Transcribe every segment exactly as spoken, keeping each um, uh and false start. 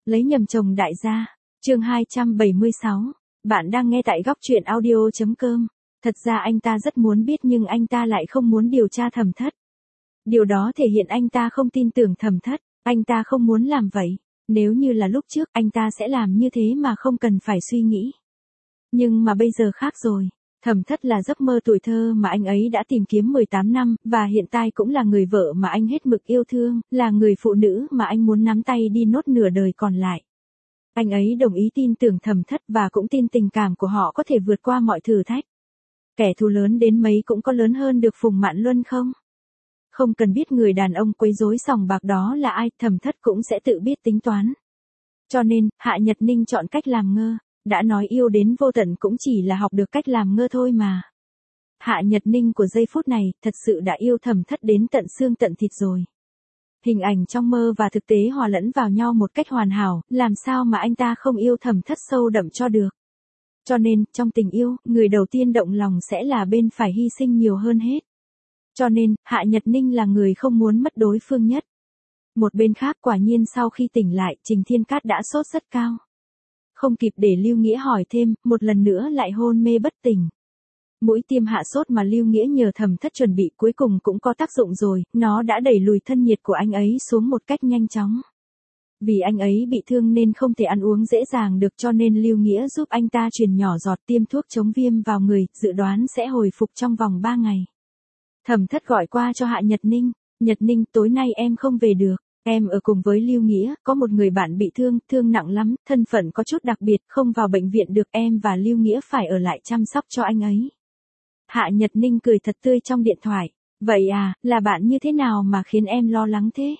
Lấy nhầm chồng đại gia. Chương hai trăm bảy mươi sáu. Bạn đang nghe tại góc truyện audio chấm com. Thật ra anh ta rất muốn biết nhưng anh ta lại không muốn điều tra Thẩm Thất. Điều đó thể hiện anh ta không tin tưởng Thẩm Thất, anh ta không muốn làm vậy. Nếu như là lúc trước anh ta sẽ làm như thế mà không cần phải suy nghĩ. Nhưng mà bây giờ khác rồi. Thẩm Thất là giấc mơ tuổi thơ mà anh ấy đã tìm kiếm mười tám năm, và hiện tại cũng là người vợ mà anh hết mực yêu thương, là người phụ nữ mà anh muốn nắm tay đi nốt nửa đời còn lại. Anh ấy đồng ý tin tưởng Thẩm Thất và cũng tin tình cảm của họ có thể vượt qua mọi thử thách. Kẻ thù lớn đến mấy cũng có lớn hơn được Phùng Mạn Luân không? Không cần biết người đàn ông quấy rối sòng bạc đó là ai, Thẩm Thất cũng sẽ tự biết tính toán. Cho nên, Hạ Nhật Ninh chọn cách làm ngơ. Đã nói yêu đến vô tận cũng chỉ là học được cách làm ngơ thôi mà. Hạ Nhật Ninh của giây phút này thật sự đã yêu Thẩm Thất đến tận xương tận thịt rồi. Hình ảnh trong mơ và thực tế hòa lẫn vào nhau một cách hoàn hảo, làm sao mà anh ta không yêu Thẩm Thất sâu đậm cho được. Cho nên, trong tình yêu, người đầu tiên động lòng sẽ là bên phải hy sinh nhiều hơn hết. Cho nên, Hạ Nhật Ninh là người không muốn mất đối phương nhất. Một bên khác quả nhiên sau khi tỉnh lại, Trình Thiên Cát đã sốt rất cao. Không kịp để Lưu Nghĩa hỏi thêm, một lần nữa lại hôn mê bất tỉnh. Mũi tiêm hạ sốt mà Lưu Nghĩa nhờ Thẩm Thất chuẩn bị cuối cùng cũng có tác dụng rồi, nó đã đẩy lùi thân nhiệt của anh ấy xuống một cách nhanh chóng. Vì anh ấy bị thương nên không thể ăn uống dễ dàng được cho nên Lưu Nghĩa giúp anh ta truyền nhỏ giọt tiêm thuốc chống viêm vào người, dự đoán sẽ hồi phục trong vòng ba ngày. Thẩm Thất gọi qua cho Hạ Nhật Ninh, Nhật Ninh tối nay em không về được. Em ở cùng với Lưu Nghĩa, có một người bạn bị thương, thương nặng lắm, thân phận có chút đặc biệt, không vào bệnh viện được, em và Lưu Nghĩa phải ở lại chăm sóc cho anh ấy. Hạ Nhật Ninh cười thật tươi trong điện thoại. Vậy à, là bạn như thế nào mà khiến em lo lắng thế?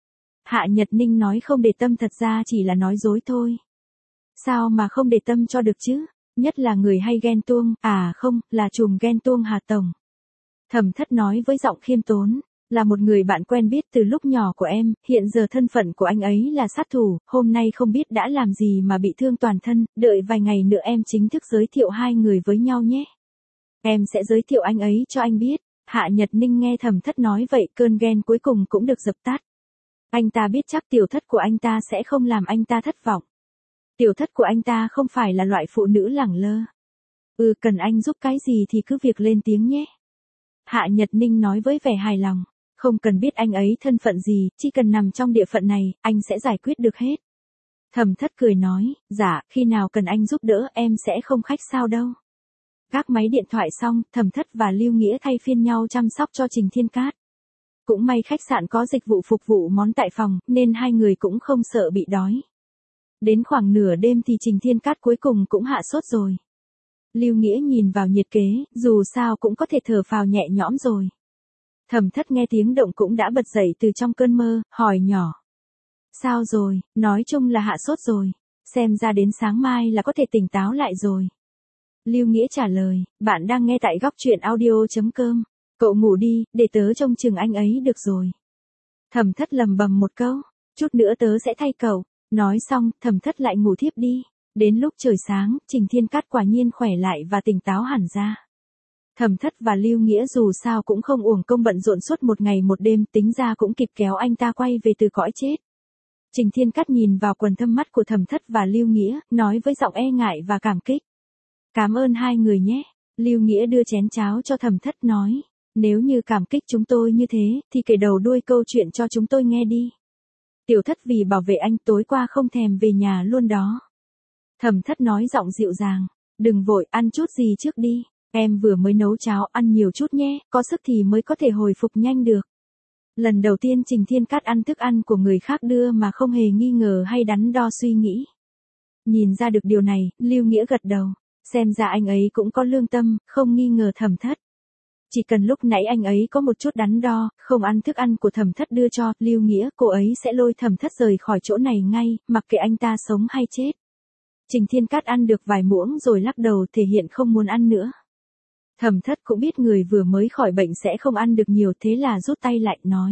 Hạ Nhật Ninh nói không để tâm thật ra chỉ là nói dối thôi. Sao mà không để tâm cho được chứ? Nhất là người hay ghen tuông, à không, là trùm ghen tuông Hà Tổng. Thẩm Thất nói với giọng khiêm tốn. Là một người bạn quen biết từ lúc nhỏ của em, hiện giờ thân phận của anh ấy là sát thủ, hôm nay không biết đã làm gì mà bị thương toàn thân, đợi vài ngày nữa em chính thức giới thiệu hai người với nhau nhé. Em sẽ giới thiệu anh ấy cho anh biết. Hạ Nhật Ninh nghe Thẩm Thất nói vậy cơn ghen cuối cùng cũng được dập tắt. Anh ta biết chắc tiểu thất của anh ta sẽ không làm anh ta thất vọng. Tiểu thất của anh ta không phải là loại phụ nữ lẳng lơ. Ừ, cần anh giúp cái gì thì cứ việc lên tiếng nhé. Hạ Nhật Ninh nói với vẻ hài lòng. Không cần biết anh ấy thân phận gì, chỉ cần nằm trong địa phận này, anh sẽ giải quyết được hết. Thẩm Thất cười nói, dạ, khi nào cần anh giúp đỡ em sẽ không khách sao đâu. Gác máy điện thoại xong, Thẩm Thất và Lưu Nghĩa thay phiên nhau chăm sóc cho Trình Thiên Cát. Cũng may khách sạn có dịch vụ phục vụ món tại phòng, nên hai người cũng không sợ bị đói. Đến khoảng nửa đêm thì Trình Thiên Cát cuối cùng cũng hạ sốt rồi. Lưu Nghĩa nhìn vào nhiệt kế, dù sao cũng có thể thở phào nhẹ nhõm rồi. Thẩm Thất nghe tiếng động cũng đã bật dậy từ trong cơn mơ, hỏi nhỏ. Sao rồi, nói chung là hạ sốt rồi, xem ra đến sáng mai là có thể tỉnh táo lại rồi. Lưu Nghĩa trả lời, bạn đang nghe tại góc truyện audio chấm com. Cậu ngủ đi, để tớ trông chừng anh ấy được rồi. Thẩm Thất lầm bầm một câu, chút nữa tớ sẽ thay cậu. Nói xong, Thẩm Thất lại ngủ thiếp đi. Đến lúc trời sáng, Trình Thiên Cát quả nhiên khỏe lại và tỉnh táo hẳn ra. Thẩm Thất và Lưu Nghĩa dù sao cũng không uổng công bận rộn suốt một ngày một đêm, tính ra cũng kịp kéo anh ta quay về từ cõi chết. Trình Thiên Cát nhìn vào quần thâm mắt của Thẩm Thất và Lưu Nghĩa, nói với giọng e ngại và cảm kích. Cảm ơn hai người nhé. Lưu Nghĩa đưa chén cháo cho Thẩm Thất nói. Nếu như cảm kích chúng tôi như thế, thì kể đầu đuôi câu chuyện cho chúng tôi nghe đi. Tiểu Thất vì bảo vệ anh tối qua không thèm về nhà luôn đó. Thẩm Thất nói giọng dịu dàng. Đừng vội, ăn chút gì trước đi. Em vừa mới nấu cháo, ăn nhiều chút nhé, có sức thì mới có thể hồi phục nhanh được. Lần đầu tiên Trình Thiên Cát ăn thức ăn của người khác đưa mà không hề nghi ngờ hay đắn đo suy nghĩ. Nhìn ra được điều này, Lưu Nghĩa gật đầu. Xem ra anh ấy cũng có lương tâm, không nghi ngờ Thẩm Thất. Chỉ cần lúc nãy anh ấy có một chút đắn đo, không ăn thức ăn của Thẩm Thất đưa cho, Lưu Nghĩa, cô ấy sẽ lôi Thẩm Thất rời khỏi chỗ này ngay, mặc kệ anh ta sống hay chết. Trình Thiên Cát ăn được vài muỗng rồi lắc đầu thể hiện không muốn ăn nữa. Thẩm Thất cũng biết người vừa mới khỏi bệnh sẽ không ăn được nhiều thế là rút tay lại, nói.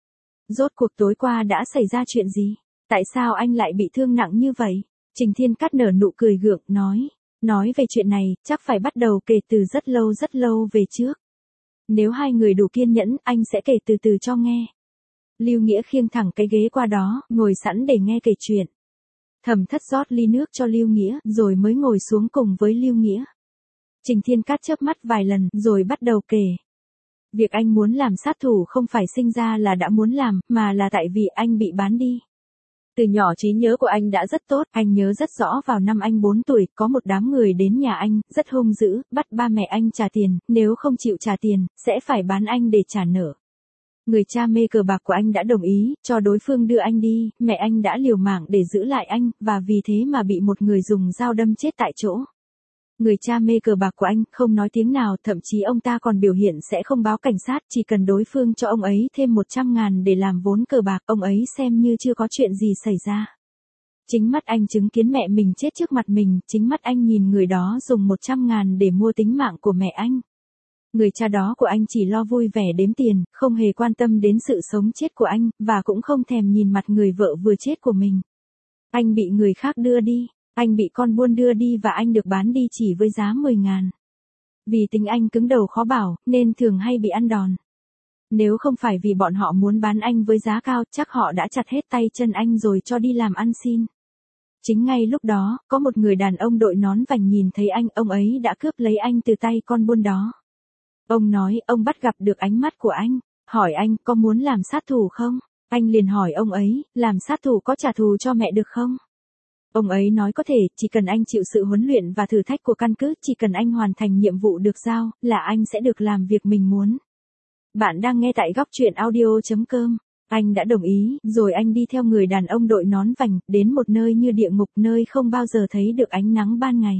Rốt cuộc tối qua đã xảy ra chuyện gì? Tại sao anh lại bị thương nặng như vậy? Trình Thiên Cát nở nụ cười gượng, nói. Nói về chuyện này, chắc phải bắt đầu kể từ rất lâu rất lâu về trước. Nếu hai người đủ kiên nhẫn, anh sẽ kể từ từ cho nghe. Lưu Nghĩa khiêng thẳng cái ghế qua đó, ngồi sẵn để nghe kể chuyện. Thẩm Thất rót ly nước cho Lưu Nghĩa, rồi mới ngồi xuống cùng với Lưu Nghĩa. Trình Thiên Cát chớp mắt vài lần, rồi bắt đầu kể. Việc anh muốn làm sát thủ không phải sinh ra là đã muốn làm, mà là tại vì anh bị bán đi. Từ nhỏ trí nhớ của anh đã rất tốt, anh nhớ rất rõ vào năm anh bốn tuổi, có một đám người đến nhà anh, rất hung dữ, bắt ba mẹ anh trả tiền, nếu không chịu trả tiền, sẽ phải bán anh để trả nợ. Người cha mê cờ bạc của anh đã đồng ý, cho đối phương đưa anh đi, mẹ anh đã liều mạng để giữ lại anh, và vì thế mà bị một người dùng dao đâm chết tại chỗ. Người cha mê cờ bạc của anh không nói tiếng nào, thậm chí ông ta còn biểu hiện sẽ không báo cảnh sát, chỉ cần đối phương cho ông ấy thêm một trăm ngàn để làm vốn cờ bạc, ông ấy xem như chưa có chuyện gì xảy ra. Chính mắt anh chứng kiến mẹ mình chết trước mặt mình, chính mắt anh nhìn người đó dùng một trăm ngàn để mua tính mạng của mẹ anh. Người cha đó của anh chỉ lo vui vẻ đếm tiền, không hề quan tâm đến sự sống chết của anh, và cũng không thèm nhìn mặt người vợ vừa chết của mình. Anh bị người khác đưa đi. Anh bị con buôn đưa đi và anh được bán đi chỉ với giá mười ngàn. Vì tính anh cứng đầu khó bảo, nên thường hay bị ăn đòn. Nếu không phải vì bọn họ muốn bán anh với giá cao, chắc họ đã chặt hết tay chân anh rồi cho đi làm ăn xin. Chính ngay lúc đó, có một người đàn ông đội nón vành nhìn thấy anh, ông ấy đã cướp lấy anh từ tay con buôn đó. Ông nói, ông bắt gặp được ánh mắt của anh, hỏi anh, có muốn làm sát thủ không? Anh liền hỏi ông ấy, làm sát thủ có trả thù cho mẹ được không? Ông ấy nói có thể, chỉ cần anh chịu sự huấn luyện và thử thách của căn cứ, chỉ cần anh hoàn thành nhiệm vụ được giao, là anh sẽ được làm việc mình muốn. Bạn đang nghe tại góc truyện audio chấm com. Anh đã đồng ý, rồi anh đi theo người đàn ông đội nón vành, đến một nơi như địa ngục, nơi không bao giờ thấy được ánh nắng ban ngày.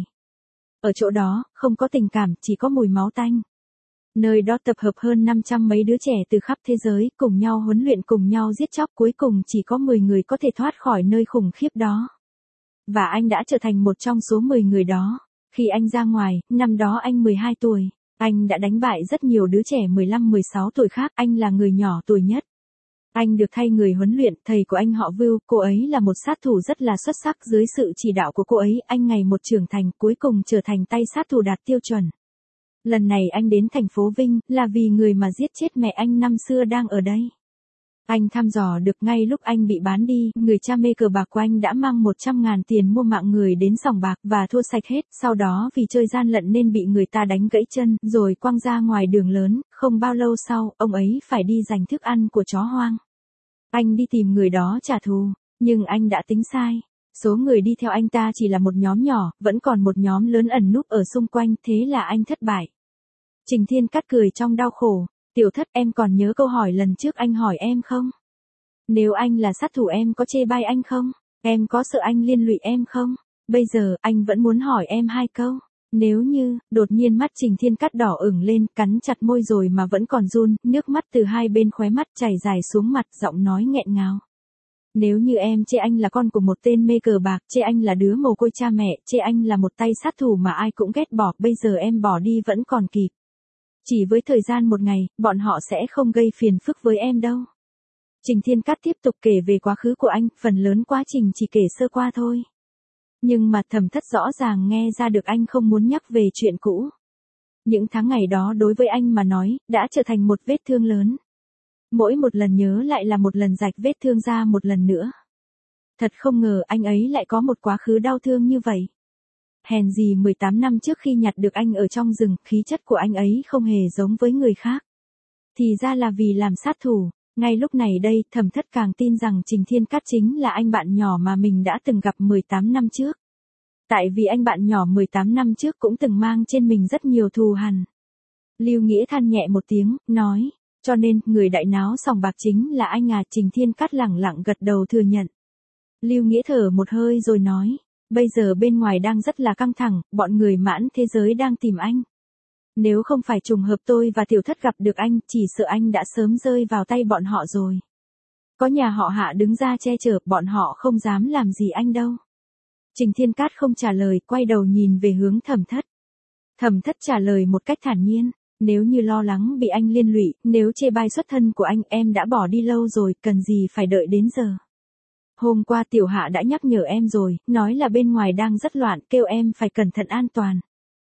Ở chỗ đó, không có tình cảm, chỉ có mùi máu tanh. Nơi đó tập hợp hơn năm trăm mấy đứa trẻ từ khắp thế giới, cùng nhau huấn luyện, cùng nhau giết chóc, cuối cùng chỉ có mười người có thể thoát khỏi nơi khủng khiếp đó. Và anh đã trở thành một trong số mười người đó. Khi anh ra ngoài, năm đó anh mười hai tuổi, anh đã đánh bại rất nhiều đứa trẻ mười lăm mười sáu tuổi khác, anh là người nhỏ tuổi nhất. Anh được thay người huấn luyện, thầy của anh họ Vưu, cô ấy là một sát thủ rất là xuất sắc, dưới sự chỉ đạo của cô ấy, anh ngày một trưởng thành, cuối cùng trở thành tay sát thủ đạt tiêu chuẩn. Lần này anh đến thành phố Vinh, là vì người mà giết chết mẹ anh năm xưa đang ở đây. Anh thăm dò được ngay lúc anh bị bán đi, người cha mê cờ bạc của anh đã mang một trăm ngàn tiền mua mạng người đến sòng bạc và thua sạch hết, sau đó vì chơi gian lận nên bị người ta đánh gãy chân, rồi quăng ra ngoài đường lớn, không bao lâu sau, ông ấy phải đi giành thức ăn của chó hoang. Anh đi tìm người đó trả thù, nhưng anh đã tính sai. Số người đi theo anh ta chỉ là một nhóm nhỏ, vẫn còn một nhóm lớn ẩn núp ở xung quanh, thế là anh thất bại. Trình Thiên Cát cười trong đau khổ. Tiểu Thất, em còn nhớ câu hỏi lần trước anh hỏi em không? Nếu anh là sát thủ em có chê bai anh không? Em có sợ anh liên lụy em không? Bây giờ, anh vẫn muốn hỏi em hai câu. Nếu như, đột nhiên mắt Trình Thiên Cát đỏ ửng lên, cắn chặt môi rồi mà vẫn còn run, nước mắt từ hai bên khóe mắt chảy dài xuống mặt, giọng nói nghẹn ngào. Nếu như em chê anh là con của một tên mê cờ bạc, chê anh là đứa mồ côi cha mẹ, chê anh là một tay sát thủ mà ai cũng ghét bỏ, bây giờ em bỏ đi vẫn còn kịp. Chỉ với thời gian một ngày, bọn họ sẽ không gây phiền phức với em đâu. Trình Thiên Cát tiếp tục kể về quá khứ của anh, phần lớn quá trình chỉ kể sơ qua thôi. Nhưng mà Thẩm Thất rõ ràng nghe ra được anh không muốn nhắc về chuyện cũ. Những tháng ngày đó đối với anh mà nói, đã trở thành một vết thương lớn. Mỗi một lần nhớ lại là một lần rạch vết thương ra một lần nữa. Thật không ngờ anh ấy lại có một quá khứ đau thương như vậy. Hèn gì mười tám năm trước khi nhặt được anh ở trong rừng, khí chất của anh ấy không hề giống với người khác. Thì ra là vì làm sát thủ. Ngay lúc này đây, Thẩm Thất càng tin rằng Trình Thiên Cát chính là anh bạn nhỏ mà mình đã từng gặp mười tám năm trước. Tại vì anh bạn nhỏ mười tám năm trước cũng từng mang trên mình rất nhiều thù hằn. Lưu Nghĩa than nhẹ một tiếng, nói, cho nên, người đại náo sòng bạc chính là anh à? Trình Thiên Cát lẳng lặng gật đầu thừa nhận. Lưu Nghĩa thở một hơi rồi nói, bây giờ bên ngoài đang rất là căng thẳng, bọn người mãn thế giới đang tìm anh. Nếu không phải trùng hợp tôi và Tiểu Thất gặp được anh, chỉ sợ anh đã sớm rơi vào tay bọn họ rồi. Có nhà họ Hạ đứng ra che chở, bọn họ không dám làm gì anh đâu. Trình Thiên Cát không trả lời, quay đầu nhìn về hướng Thẩm Thất. Thẩm Thất trả lời một cách thản nhiên, nếu như lo lắng bị anh liên lụy, nếu chê bai xuất thân của anh, em đã bỏ đi lâu rồi, cần gì phải đợi đến giờ. Hôm qua Tiểu Hạ đã nhắc nhở em rồi, nói là bên ngoài đang rất loạn, kêu em phải cẩn thận an toàn.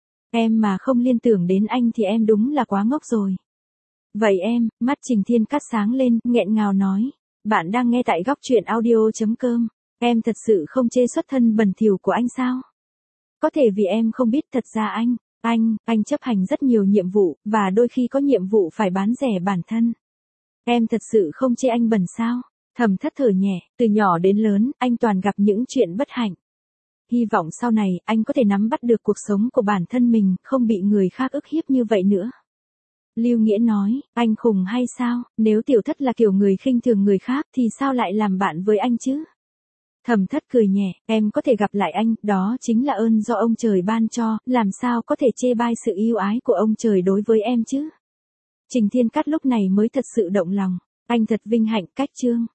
Em mà không liên tưởng đến anh thì em đúng là quá ngốc rồi. Vậy em, mắt Trình Thiên Cát sáng lên, nghẹn ngào nói, bạn đang nghe tại góc truyện audio chấm com. Em thật sự không chê xuất thân bẩn thỉu của anh sao? Có thể vì em không biết thật ra anh, anh, anh chấp hành rất nhiều nhiệm vụ, và đôi khi có nhiệm vụ phải bán rẻ bản thân. Em thật sự không chê anh bẩn sao? Thẩm Thất thở nhẹ, từ nhỏ đến lớn, anh toàn gặp những chuyện bất hạnh. Hy vọng sau này, anh có thể nắm bắt được cuộc sống của bản thân mình, không bị người khác ức hiếp như vậy nữa. Lưu Nghĩa nói, anh khùng hay sao, nếu Tiểu Thất là kiểu người khinh thường người khác thì sao lại làm bạn với anh chứ? Thẩm Thất cười nhẹ, em có thể gặp lại anh, đó chính là ơn do ông trời ban cho, làm sao có thể chê bai sự yêu ái của ông trời đối với em chứ? Trình Thiên Cát lúc này mới thật sự động lòng, anh thật vinh hạnh. Cách chương